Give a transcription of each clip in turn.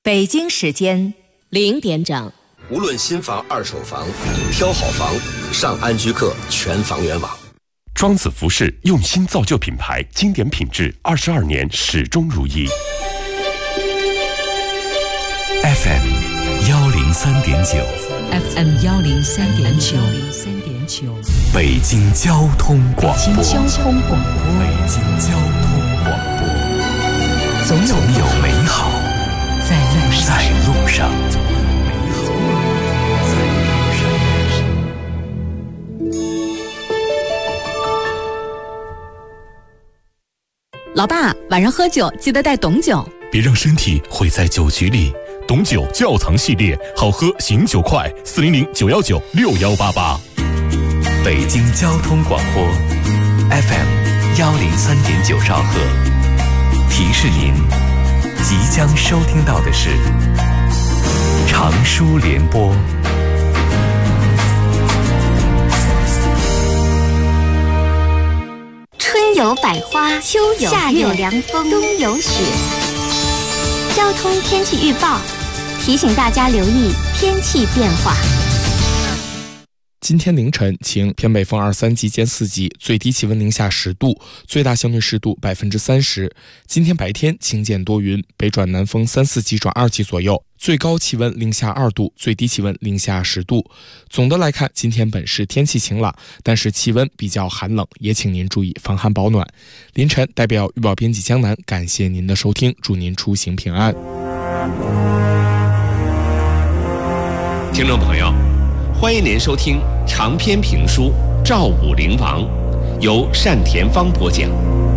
北京时间 0点整。 无论新房、二手房，挑好房上安居客全房源网。 庄子服饰用心造就品牌，经典品质，22年始终如一。 FM 103.9 FM 103.9 北京交通广播。 北京交通广播。 北京交通广播。总有美好在路上。 老爸，晚上喝酒记得带董酒， 别让身体毁在酒局里。董酒窖藏系列，好喝醒酒快，400-919-6188。北京交通广播 FM 103.9兆赫。提示您，即将收听到的是长舒联播。 春有百花，秋有夏有凉风，冬有雪。交通天气预报提醒大家留意天气变化。 今天凌晨晴，偏北风23级间4级，最低气温零下10度，最大相对湿度30%。今天白天晴间多云，北转南风3、4级转2级左右，最高气温零下2度，最低气温零下10度。总的来看，今天本市天气晴朗，但是气温比较寒冷，也请您注意防寒保暖。凌晨代表预报编辑江南，感谢您的收听，祝您出行平安。 听众朋友，欢迎您收听长篇评书《赵武灵王》，由单田芳播讲。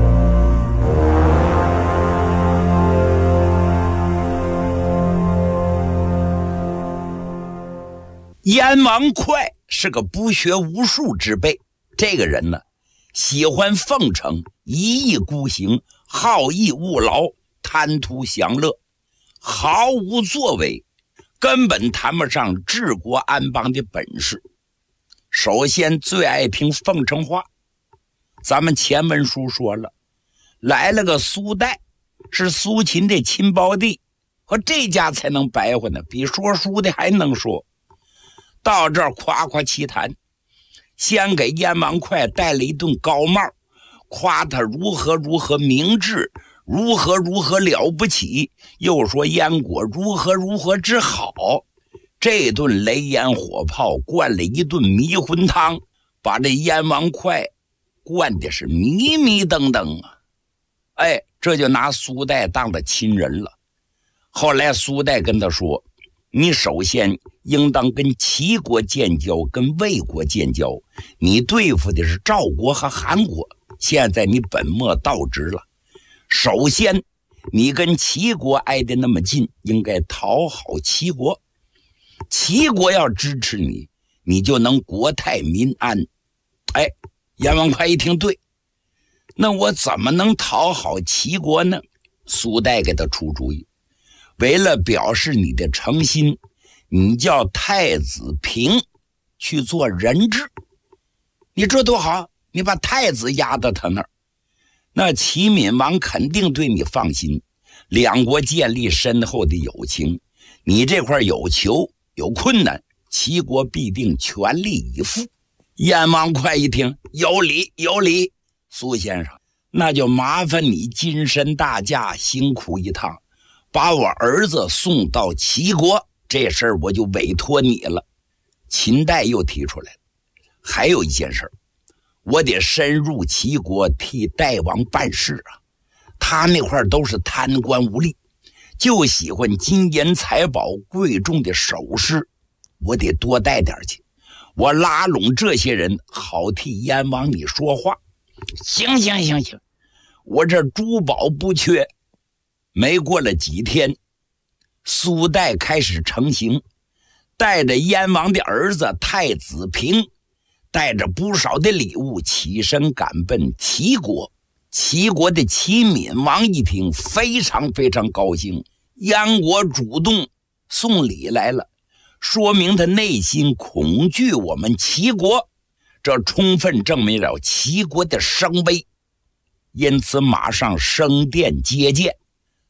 燕王哙是个不学无术之辈，这个人呢，喜欢奉承，一意孤行，好逸恶劳，贪图享乐，毫无作为，根本谈不上治国安邦的本事。首先最爱听奉承话，咱们前文书说了，来了个苏代，是苏秦的亲胞弟，和这家才能白话呢，比说书的还能说。到这儿夸夸其谈，先给燕王哙戴了一顿高帽，夸他如何如何明智，如何如何了不起，又说燕国如何如何之好。这顿雷烟火炮灌了一顿迷魂汤，把这燕王哙灌的是迷迷瞪瞪啊！哎，这就拿苏代当了亲人了。后来苏代跟他说，你首先应当跟齐国建交，跟魏国建交，你对付的是赵国和韩国，现在你本末倒置了。首先你跟齐国挨得那么近，应该讨好齐国，齐国要支持你，你就能国泰民安。哎，燕王哙一听，对，那我怎么能讨好齐国呢？苏代给他出主意，为了表示你的诚心，你叫太子平去做人质。你这多好，你把太子压到他那儿，那齐闵王肯定对你放心，两国建立深厚的友情，你这块有求有困难，齐国必定全力以赴。燕王哙一听，有理有理，苏先生，那就麻烦你金身大驾，辛苦一趟，把我儿子送到齐国，这事儿我就委托你了。秦代又提出来了，还有一件事，我得深入齐国替代王办事啊。他那块都是贪官污吏，就喜欢金银财宝贵重的首饰，我得多带点去，我拉拢这些人，好替燕王你说话。行，我这珠宝不缺。没过了几天，苏代开始成行，带着燕王的儿子太子平，带着不少的礼物，起身赶奔齐国。齐国的齐闵王一听，非常非常高兴，燕国主动送礼来了，说明他内心恐惧我们齐国，这充分证明了齐国的声威，因此马上升殿接见。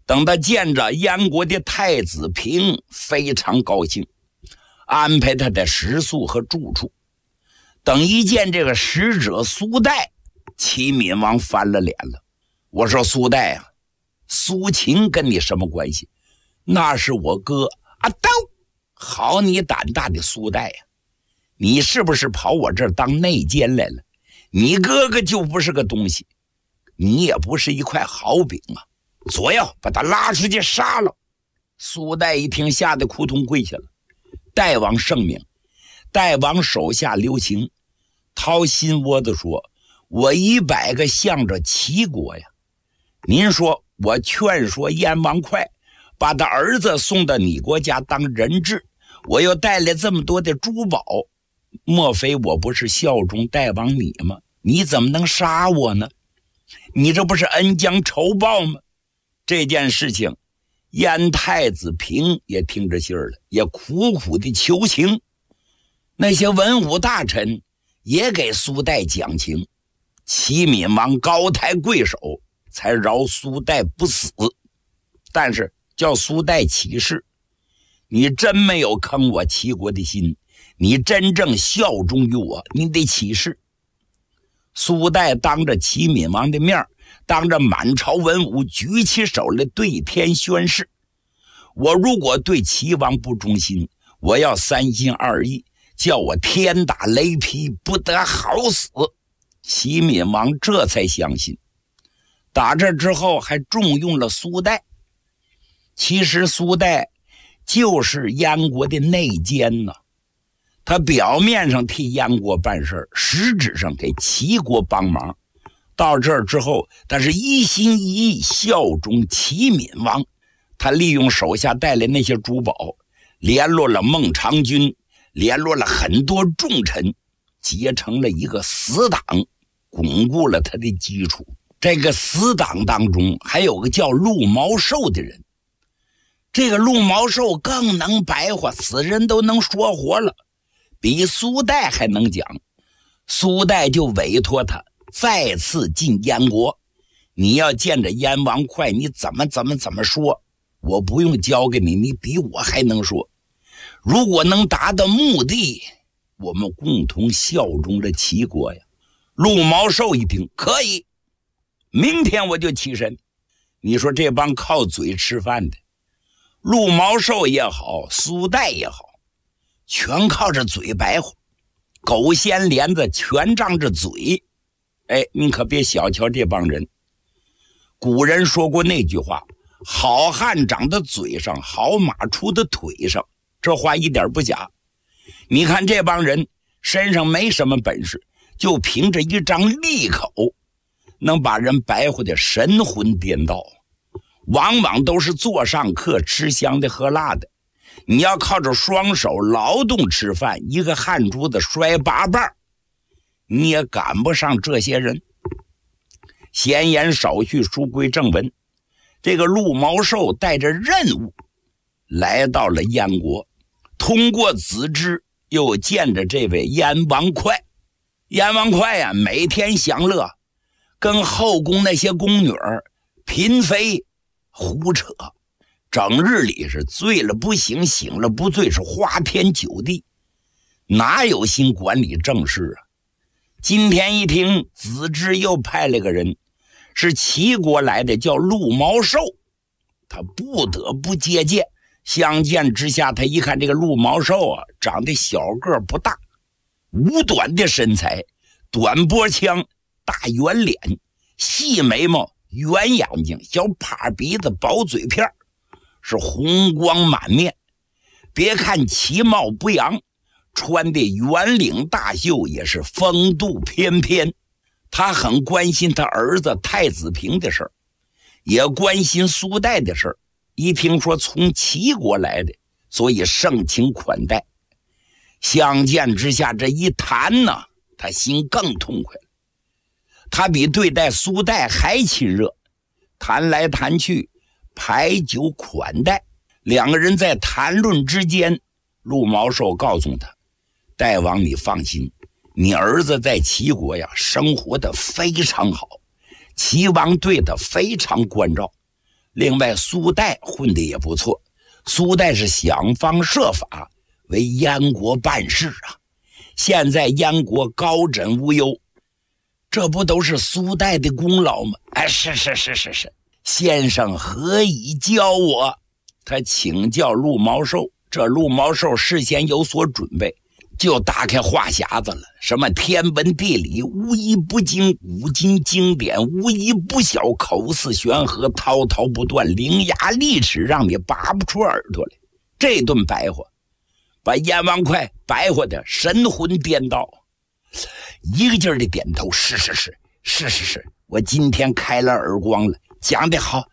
等他见着燕国的太子平，非常高兴，安排他的食宿和住处。等一见这个使者苏代，齐闵王翻了脸了。我说苏代啊，苏秦跟你什么关系？那是我哥啊！都好你胆大的苏代呀，你是不是跑我这儿当内奸来了？你哥哥就不是个东西，你也不是一块好饼啊！左右把他拉出去杀了。苏代一听，吓得扑通跪下了。代王圣明，代王手下留情，掏心窝子说：我100个向着齐国呀！您说我劝说燕王哙把他儿子送到你国家当人质，我又带来这么多的珠宝，莫非我不是效忠代王你吗？你怎么能杀我呢？你这不是恩将仇报吗？这件事情燕太子平也听着信儿了，也苦苦的求情。那些文武大臣也给苏代讲情，齐闵王高抬贵手，才饶苏代不死。但是叫苏代起誓，你真没有坑我齐国的心，你真正效忠于我，你得起誓。苏代当着齐闵王的面，当着满朝文武举起手来对天宣誓，我如果对齐王不忠心，我要3心2意，叫我天打雷劈，不得好死。齐闵王这才相信。打这之后还重用了苏代。其实苏代就是燕国的内奸呢，他表面上替燕国办事，实质上给齐国帮忙。到这儿之后，他是一心一意效忠齐闵王。他利用手下带来那些珠宝，联络了孟尝君，联络了很多重臣，结成了一个死党，巩固了他的基础。这个死党当中还有个叫陆毛寿的人，这个陆毛寿更能白话，死人都能说活了，比苏代还能讲。苏代就委托他再次进燕国，你要见着燕王哙，你怎么说，我不用交给你，你比我还能说。如果能达到目的，我们共同效忠了齐国呀。陆毛寿一听，可以，明天我就起身。你说这帮靠嘴吃饭的，陆毛寿也好，苏代也好，全靠着嘴白话，狗掀帘子全仗着嘴。哎，你可别小瞧这帮人。古人说过那句话，好汉长在嘴上，好马出在腿上，这话一点不假。你看这帮人身上没什么本事，就凭着一张利口，能把人白活的神魂颠倒，往往都是座上客，吃香的喝辣的。你要靠着双手劳动吃饭，一个汗珠子摔8瓣，你也赶不上这些人。闲言少叙，书归正文。这个陆毛寿带着任务来到了燕国，通过子之又见着这位燕王哙。燕王哙呀，每天享乐，跟后宫那些宫女嫔妃胡扯，整日里是醉了不醒，醒了不醉，是花天酒地，哪有心管理政事啊？今天一听子之又派了个人，是齐国来的，叫陆毛寿，他不得不接见。相见之下，他一看这个陆毛寿啊，长得小个不大，五短的身材，短波腔，大圆脸，细眉毛，圆眼睛，小趴鼻子，薄嘴片，是红光满面。别看其貌不扬，穿的圆领大袖，也是风度翩翩。他很关心他儿子太子平的事儿，也关心苏代的事儿。一听说从齐国来的，所以盛情款待。相见之下，这一谈呢，他心更痛快了。他比对待苏代还亲热，谈来谈去，排酒款待。两个人在谈论之间，陆毛寿告诉他，代王你放心，你儿子在齐国呀，生活的非常好，齐王对他非常关照。 另外苏代混得也不错，苏代是想方设法为燕国办事啊。现在燕国高枕无忧，这不都是苏代的功劳吗？哎，是，先生何以教我？他请教陆毛寿，这陆毛寿事先有所准备，就打开话匣子了，什么天文地理无一不精，古今经典无一不晓，口似悬河，滔滔不断，伶牙俐齿，让你拔不出耳朵来。这顿白话把燕王哙白话的神魂颠倒，一个劲儿的点头，是，我今天开了耳光了，讲得好。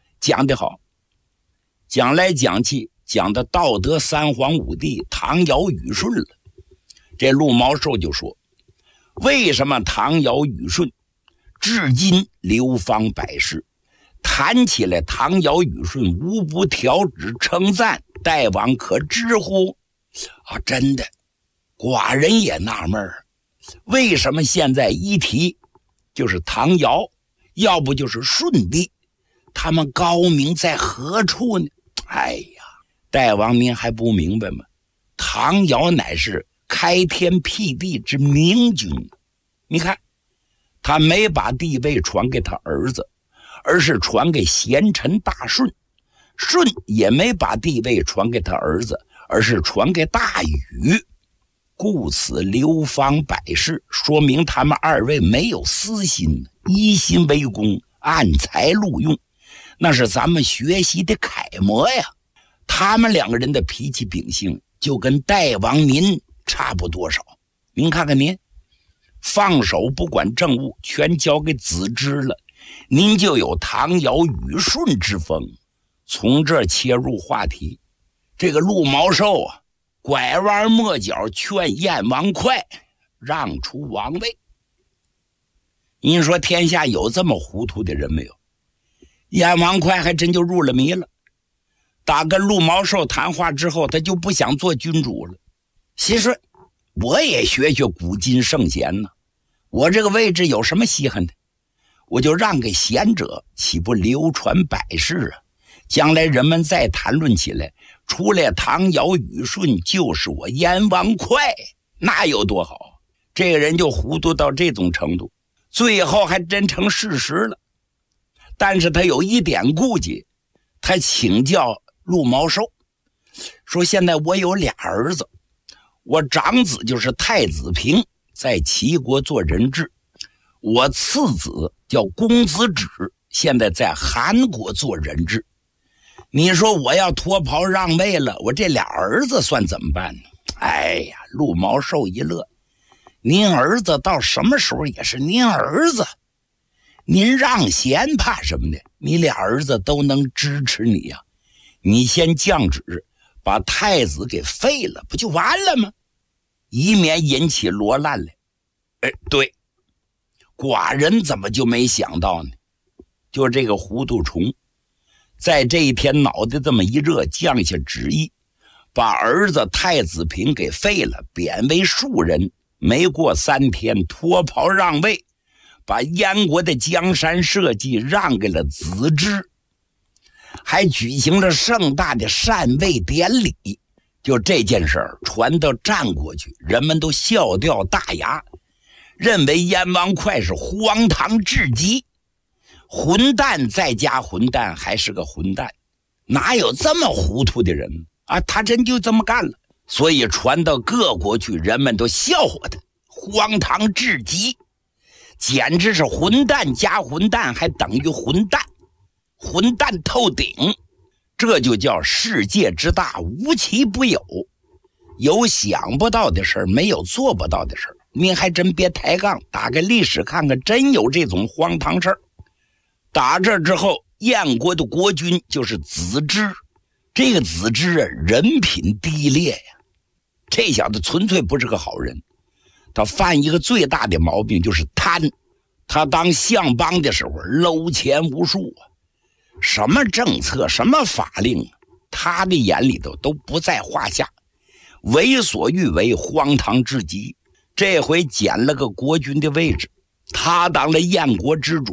讲来讲去，讲到道德三皇五帝唐尧禹舜了。这陆毛寿就说，为什么唐尧禹舜至今流芳百世？谈起来唐尧禹舜无不调指称赞，大王可知乎？啊，真的，寡人也纳闷儿，为什么现在一提就是唐尧，要不就是舜帝，他们高明在何处呢？哎呀，大王您还不明白吗？唐尧乃是开天辟地之明君，你看他没把帝位传给他儿子，而是传给贤臣大舜，舜也没把帝位传给他儿子，而是传给大禹，故此流芳百世，说明他们二位没有私心，一心为公，按才录用，那是咱们学习的楷模呀。他们两个人的脾气秉性就跟大王您差不多少。您看看您放手不管政务，全交给子之了，您就有唐尧禹舜之风。从这儿切入话题，这个陆毛寿啊，拐弯抹角劝燕王哙让出王位。您说天下有这么糊涂的人没有？燕王哙还真就入了迷了。打跟陆毛寿谈话之后，他就不想做君主了，心说我也学古今圣贤呢，我这个位置有什么稀罕的？我就让给贤者，岂不流传百世啊？将来人们再谈论起来，除了唐尧禹舜就是我燕王哙，那有多好？这个人就糊涂到这种程度，最后还真成事实了。但是他有一点顾忌，他请教陆毛寿说，现在我有俩儿子，我长子就是太子平，在齐国做人质，我次子叫公子止，现在在韩国做人质。你说我要脱袍让位了，我这俩儿子算怎么办呢？哎呀，陆毛寿一乐，您儿子到什么时候也是您儿子，您让贤怕什么的？你俩儿子都能支持你呀。你先降旨把太子给废了，不就完了吗？以免引起罗烂来。哎，对，寡人怎么就没想到呢？就这个糊涂虫，在这一天脑袋这么一热，降下旨意，把儿子太子平给废了，贬为庶人。没过3天，脱袍让位，把燕国的江山社稷让给了子之，还举行了盛大的禅位典礼。就这件事儿传到战国去，人们都笑掉大牙，认为燕王哙是荒唐至极，混蛋再加混蛋，还是个混蛋，哪有这么糊涂的人啊？他真就这么干了，所以传到各国去，人们都笑话他，荒唐至极，简直是混蛋加混蛋还等于混蛋，混蛋透顶。这就叫世界之大，无奇不有，有想不到的事儿，没有做不到的事儿。您还真别抬杠，打开历史看看，真有这种荒唐事儿。打这之后，燕国的国君就是子之，这个子之啊，人品低劣呀，这小子纯粹不是个好人。他犯一个最大的毛病就是贪，他当相邦的时候搂钱无数啊，什么政策什么法令，他的眼里头都不在话下，为所欲为，荒唐至极。这回捡了个国君的位置，他当了燕国之主，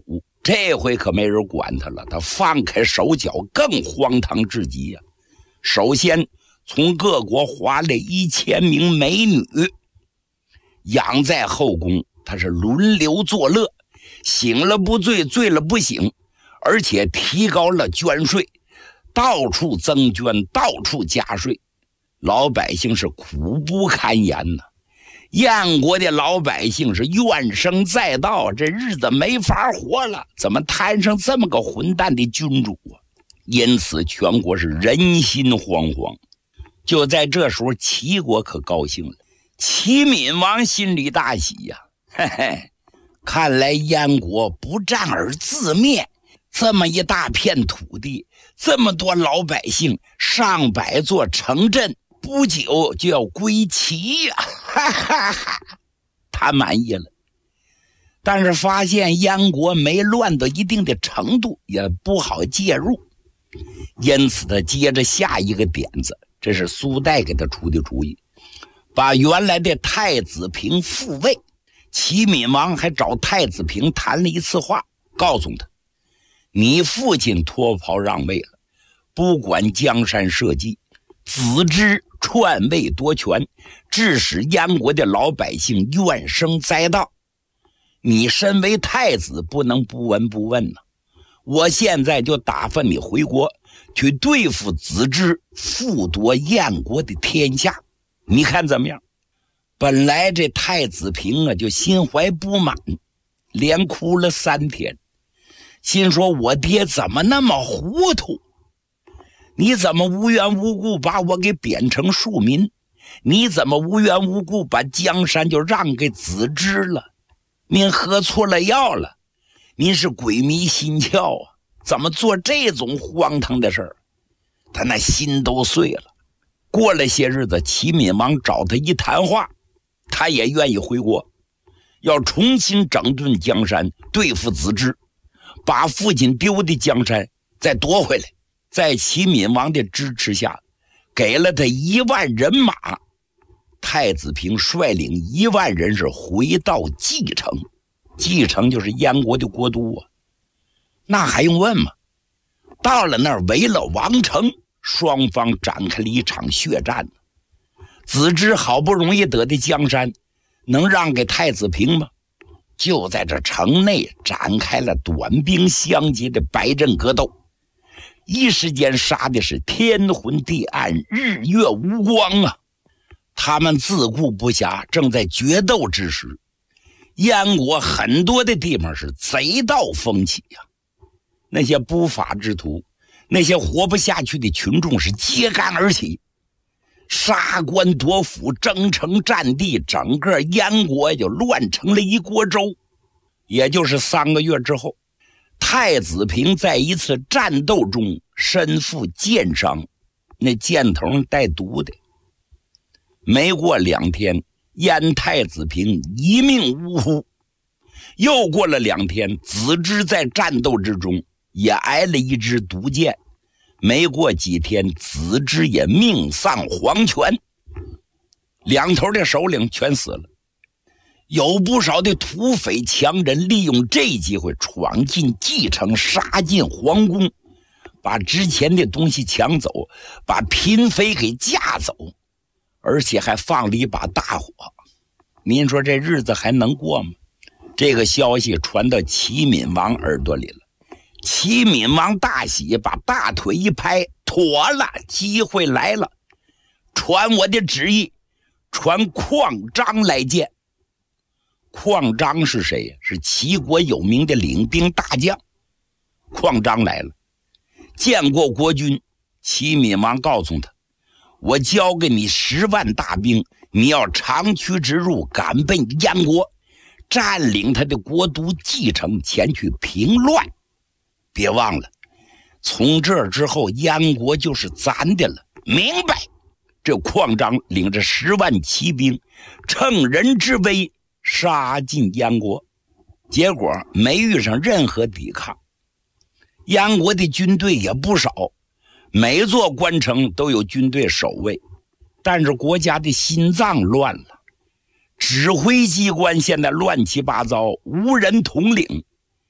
这回可没人管他了，他放开手脚更荒唐至极呀。首先从各国划来1000名美女，养在后宫，他是轮流作乐，醒了不醉，醉了不醒，而且提高了捐税，到处增捐，到处加税，老百姓是苦不堪言呐。燕国的老百姓是怨声载道，这日子没法活了，怎么摊上这么个混蛋的君主啊？因此全国是人心惶惶。就在这时候，齐国可高兴了，齐闵王心里大喜呀，嘿嘿，看来燕国不战而自灭，这么一大片土地，这么多老百姓，上百座城镇，不久就要归齐呀，哈哈哈！他满意了，但是发现燕国没乱到一定的程度，也不好介入，因此他接着下一个点子，这是苏代给他出的主意，把原来的太子平复位。齐闵王还找太子平谈了一次话，告诉他，你父亲脱袍让位了，不管江山社稷，子之篡位夺权，致使燕国的老百姓怨声载道。你身为太子，不能不闻不问呢。我现在就打发你回国，去对付子之，复夺燕国的天下，你看怎么样？本来这太子平啊就心怀不满，连哭了3天，心说我爹怎么那么糊涂，你怎么无缘无故把我给贬成庶民？你怎么无缘无故把江山就让给子之了？您喝错了药了，您是鬼迷心窍啊，怎么做这种荒唐的事儿？他那心都碎了。过了些日子，齐闵王找他一谈话，他也愿意回国，要重新整顿江山，对付子之，把父亲丢的江山再夺回来。在齐闵王的支持下，给了他1万人马，太子平率领1万人是回到蓟城，蓟城就是燕国的国都啊，那还用问吗？到了那儿围了王城，双方展开了一场血战。子之好不容易得的江山，能让给太子平吗？就在这城内展开了短兵相接的白刃格斗，一时间杀的是天昏地暗，日月无光啊！他们自顾不暇，正在决斗之时，燕国很多的地方是贼盗风起呀，那些不法之徒，那些活不下去的群众是揭竿而起，杀官夺府，争城占地，整个燕国就乱成了一锅粥。也就是3个月之后，太子平在一次战斗中身负箭伤，那箭头上带毒的。没过2天，燕太子平一命呜呼。又过了2天，子之在战斗之中也挨了一支毒箭。没过几天，子之也命丧黄泉，两头的首领全死了。有不少的土匪强人利用这机会闯进蓟城，杀进皇宫，把之前的东西抢走，把嫔妃给架走，而且还放了一把大火。您说这日子还能过吗？这个消息传到齐闵王耳朵里了，齐闵王大喜，把大腿一拍，妥了，机会来了，传我的旨意，传邝章来见。邝章是谁？是齐国有名的领兵大将。邝章来了，见过国君。齐闵王告诉他，我交给你10万大兵，你要长驱直入，赶奔燕国，占领他的国都蓟城，前去平乱。别忘了，从这之后燕国就是咱的了，明白？这邝章领着10万骑兵，乘人之危杀进燕国，结果没遇上任何抵抗。燕国的军队也不少，每座关城都有军队守卫，但是国家的心脏乱了，指挥机关现在乱七八糟，无人统领。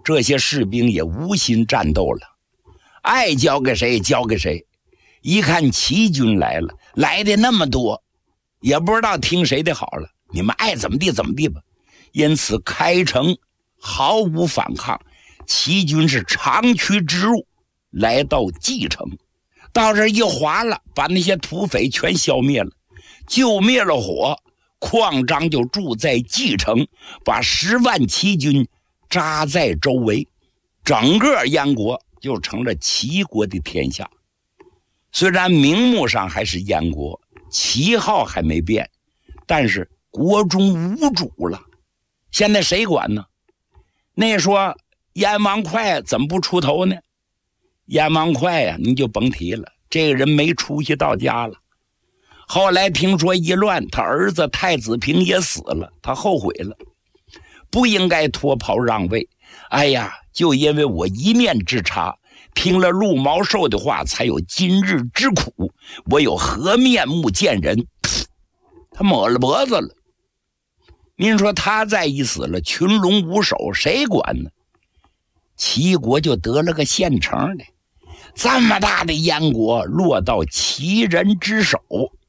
这些士兵也无心战斗了，爱交给谁交给谁。一看齐军来了，来的那么多，也不知道听谁的好了，你们爱怎么地怎么地吧。因此开城毫无反抗，齐军是长驱直入，来到蓟城。到这一划了，把那些土匪全消灭了，就灭了火。扩张就住在蓟城，把10万齐军扎在周围，整个燕国就成了齐国的天下。虽然名目上还是燕国，旗号还没变，但是国中无主了。现在谁管呢？那说燕王哙怎么不出头呢？燕王哙呀，你就甭提了，这个人没出息到家了。后来听说一乱，他儿子太子平也死了，他后悔了，不应该脱袍让位。哎呀，就因为我一面之差，听了陆毛寿的话，才有今日之苦，我有何面目见人？他抹了脖子了。您说他再一死了，群龙无首，谁管呢？齐国就得了个现成的，这么大的燕国落到齐人之手。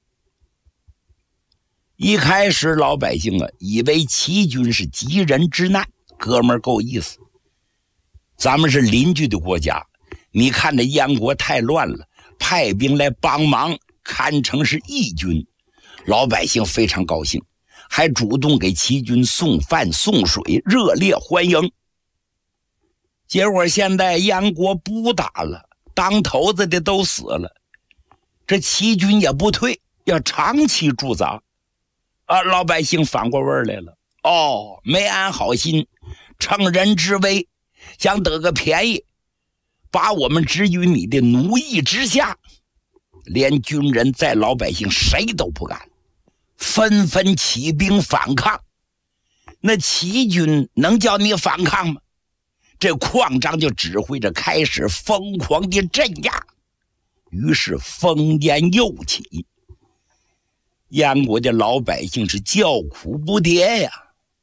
一开始老百姓以为齐军是急人之难，哥们儿够意思，咱们是邻居的国家，你看这燕国太乱了，派兵来帮忙，堪称是义军。老百姓非常高兴，还主动给齐军送饭送水，热烈欢迎。结果现在燕国不打了，当头子的都死了，这齐军也不退，要长期驻扎老百姓反过味来了，没安好心，乘人之危，想得个便宜，把我们置于你的奴役之下。连军人在老百姓谁都不敢，纷纷起兵反抗。那齐军能叫你反抗吗？这扩张就指挥着开始疯狂的镇压，于是烽烟又起。燕国的老百姓是叫苦不迭呀！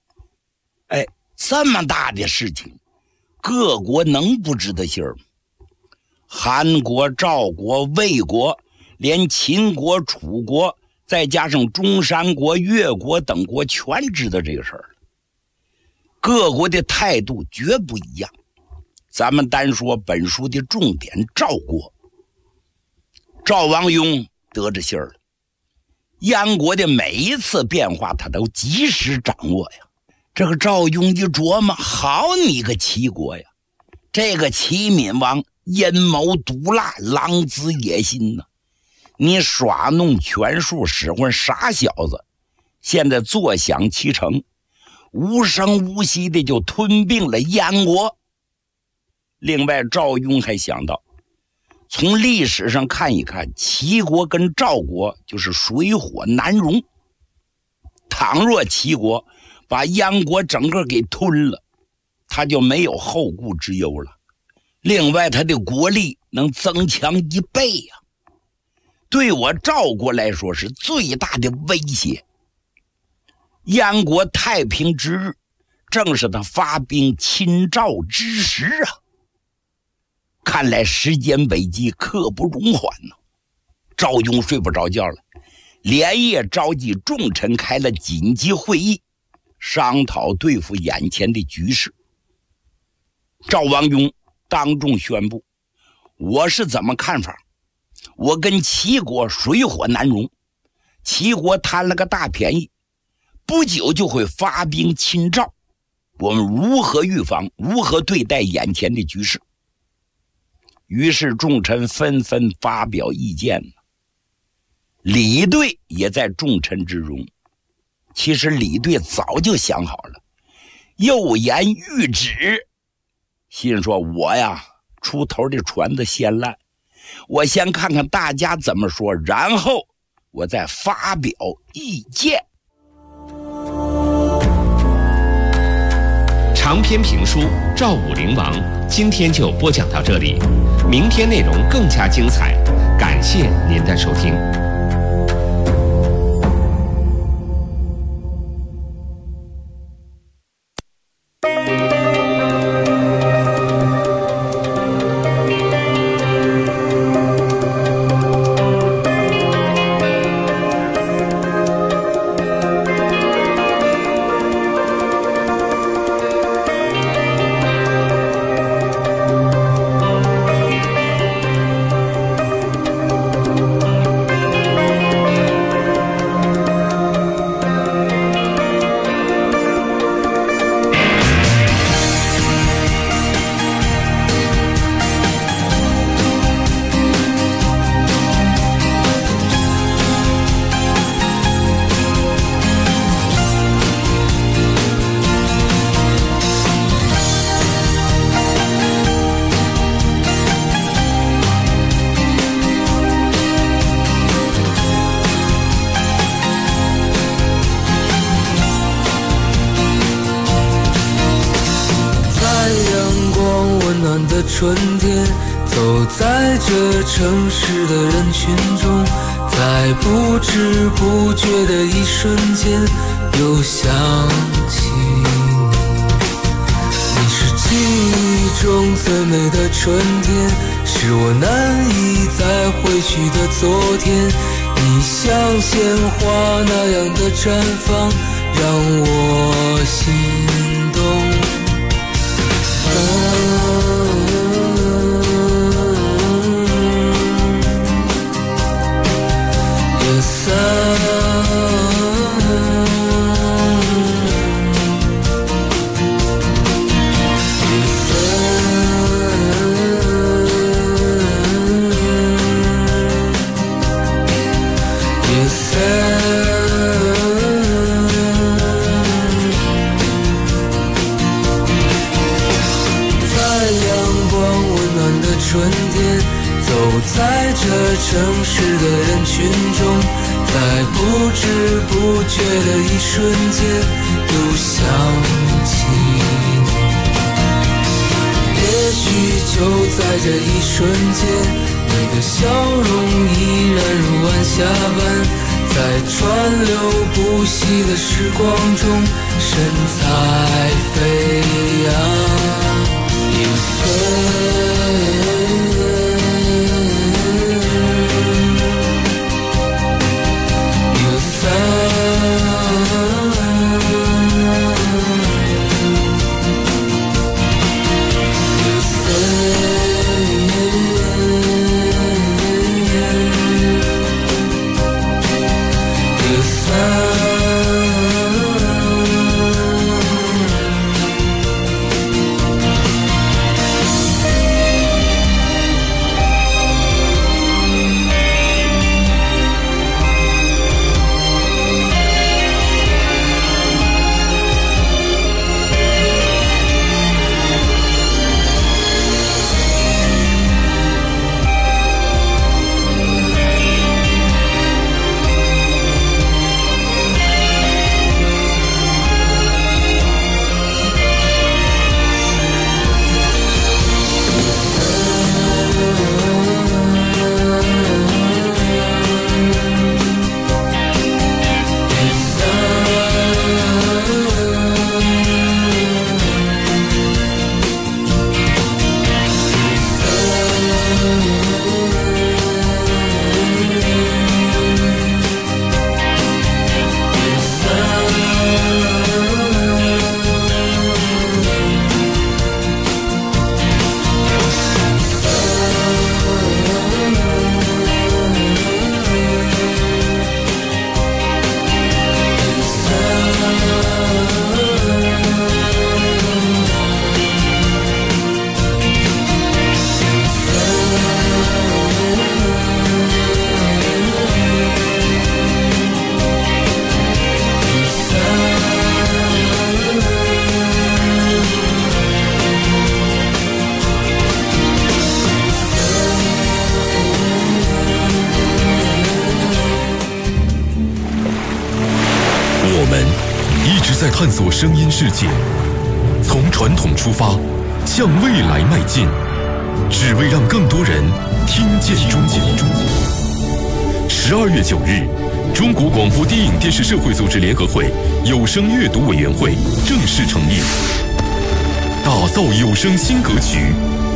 这么大的事情，各国能不知道信儿吗？韩国、赵国、魏国，连秦国、楚国，再加上中山国、越国等国，全知道这个事儿了。各国的态度绝不一样。咱们单说本书的重点，赵国。赵王雍得着信儿了，燕国的每一次变化他都及时掌握呀。这个赵雍一琢磨，好你个齐国呀，这个齐闵王阴谋毒辣，狼子野心呢，你耍弄权术，使唤傻小子，现在坐享其成，无声无息的就吞并了燕国。另外赵雍还想到，从历史上看一看，齐国跟赵国就是水火难容，倘若齐国把燕国整个给吞了，他就没有后顾之忧了。另外他的国力能增强1倍呀，对我赵国来说是最大的威胁。燕国太平之日，正是他发兵侵赵之时啊！看来时间危机刻不容缓呢。赵雍睡不着觉了，连夜召集众臣开了紧急会议，商讨对付眼前的局势。赵王雍当众宣布，我是怎么看法？我跟齐国水火难容，齐国贪了个大便宜，不久就会发兵侵赵，我们如何预防，如何对待眼前的局势？于是众臣纷纷发表意见，李队也在众臣之中。其实李队早就想好了，右言欲止，心说我呀出头的船子先烂，我先看看大家怎么说，然后我再发表意见。 长篇评书《赵武灵王》今天就播讲到这里，明天内容更加精彩，感谢您的收听。 春天，走在这城市的人群中，在不知不觉的一瞬间又想起你是记忆中最美的春天，是我难以再回去的昨天，你像鲜花那样的绽放让我心动。在这城市的人群中，在不知不觉的一瞬间又想起你，也许就在这一瞬间，你的笑容依然如晚霞般，在川流不息的时光中神采飞扬。一飞在探索声音世界，从传统出发，向未来迈进，只为让更多人听见中国。12月9日，中国广播电影电视社会组织联合会有声阅读委员会正式成立，打造有声新格局，